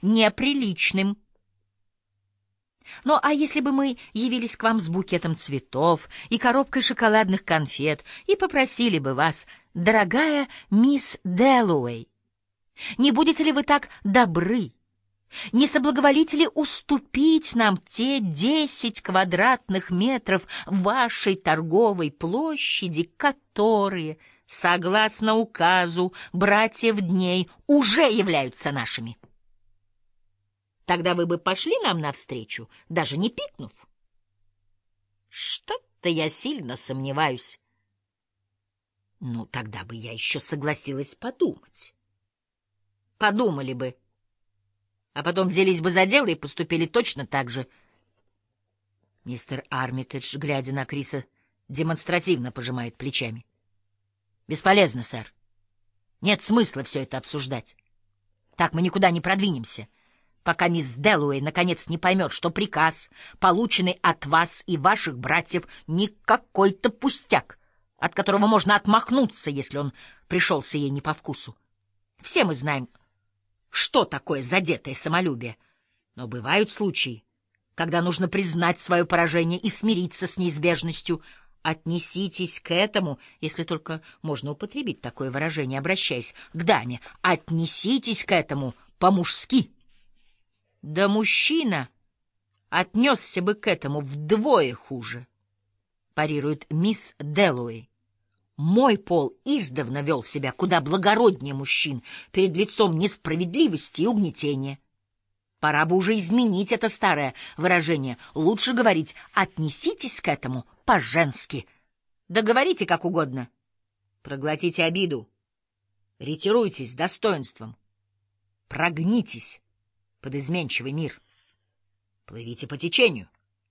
неприличным. Ну, а если бы мы явились к вам с букетом цветов и коробкой шоколадных конфет и попросили бы вас, дорогая мисс Дэллоуэй, не будете ли вы так добры, не соблаговолите ли уступить нам те 10 квадратных метров вашей торговой площади, которые, согласно указу братьев Дней, уже являются нашими? Тогда вы бы пошли нам навстречу, даже не пикнув? Что-то я сильно сомневаюсь. Ну, тогда бы я еще согласилась подумать. Подумали бы, а потом взялись бы за дело и поступили точно так же. Мистер Армитедж, глядя на Криса, демонстративно пожимает плечами. Бесполезно, сэр. Нет смысла все это обсуждать. Так мы никуда не продвинемся, пока мисс Дэллоуэй наконец не поймет, что приказ, полученный от вас и ваших братьев, не какой-то пустяк, от которого можно отмахнуться, если он пришелся ей не по вкусу. Все мы знаем, что такое задетое самолюбие, но бывают случаи, когда нужно признать свое поражение и смириться с неизбежностью. Отнеситесь к этому, если только можно употребить такое выражение, обращаясь к даме, отнеситесь к этому по-мужски. Да мужчина отнесся бы к этому вдвое хуже, парирует мисс Дэллоуэй. Мой пол издавна вел себя куда благороднее мужчин перед лицом несправедливости и угнетения. Пора бы уже изменить это старое выражение. Лучше говорить «отнеситесь к этому по-женски». Да говорите как угодно. Проглотите обиду. Ретируйтесь с достоинством. Прогнитесь под изменчивый мир. Плывите по течению.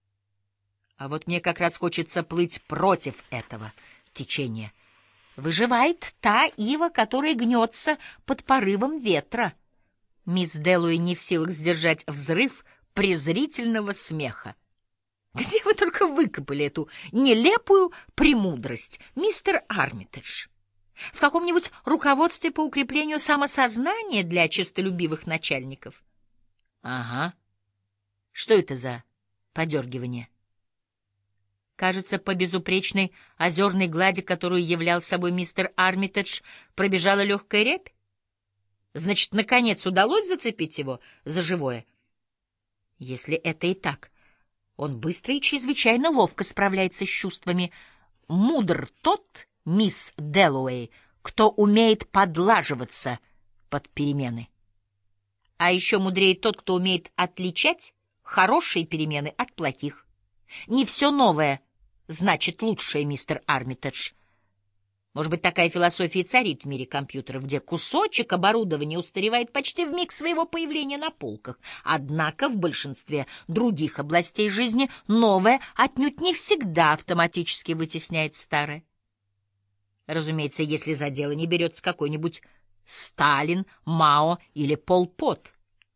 А вот мне как раз хочется плыть против этого течения. Выживает та ива, которая гнется под порывом ветра. Мисс Дэллоуэй не в силах сдержать взрыв презрительного смеха. Где вы только выкопали эту нелепую премудрость, мистер Армитедж? В каком-нибудь руководстве по укреплению самосознания для честолюбивых начальников? Ага. Что это за подергивание? Кажется, по безупречной озерной глади, которую являл собой мистер Армитедж, пробежала легкая рябь. Значит, наконец удалось зацепить его за живое? Если это и так, он быстро и чрезвычайно ловко справляется с чувствами. Мудр тот, мисс Дэллоуэй, кто умеет подлаживаться под перемены. А еще мудрее тот, кто умеет отличать хорошие перемены от плохих. Не все новое значит лучшее, мистер Армитедж. Может быть, такая философия царит в мире компьютеров, где кусочек оборудования устаревает почти в миг своего появления на полках. Однако в большинстве других областей жизни новое отнюдь не всегда автоматически вытесняет старое. Разумеется, если за дело не берется какой-нибудь Сталин, Мао или Пол Пот.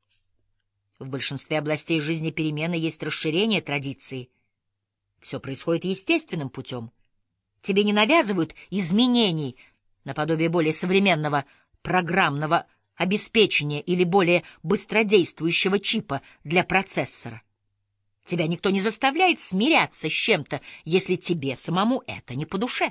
В большинстве областей жизни перемены есть расширение традиции. Все происходит естественным путем. Тебе не навязывают изменений наподобие более современного программного обеспечения или более быстродействующего чипа для процессора. Тебя никто не заставляет смиряться с чем-то, если тебе самому это не по душе.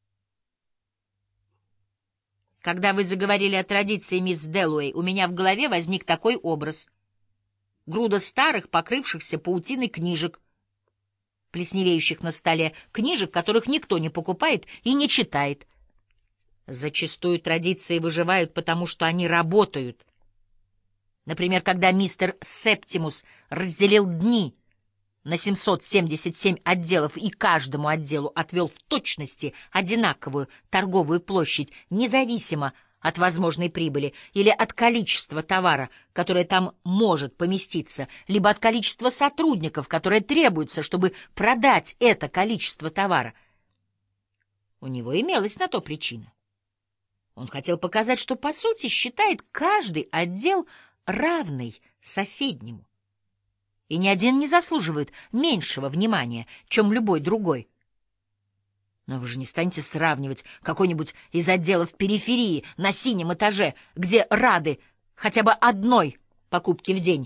Когда вы заговорили о традиции, мисс Дэллоуэй, у меня в голове возник такой образ. Груда старых, покрывшихся паутиной книжек, плесневеющих на столе, книжек, которых никто не покупает и не читает. Зачастую традиции выживают, потому что они работают. Например, когда мистер Септимус разделил дни на 777 отделов и каждому отделу отвел в точности одинаковую торговую площадь, независимо от возможной прибыли или от количества товара, которое там может поместиться, либо от количества сотрудников, которое требуется, чтобы продать это количество товара. У него имелась на то причина. Он хотел показать, что по сути считает каждый отдел равный соседнему. И ни один не заслуживает меньшего внимания, чем любой другой. Но вы же не станете сравнивать какой-нибудь из отделов периферии на синем этаже, где рады хотя бы одной покупки в день,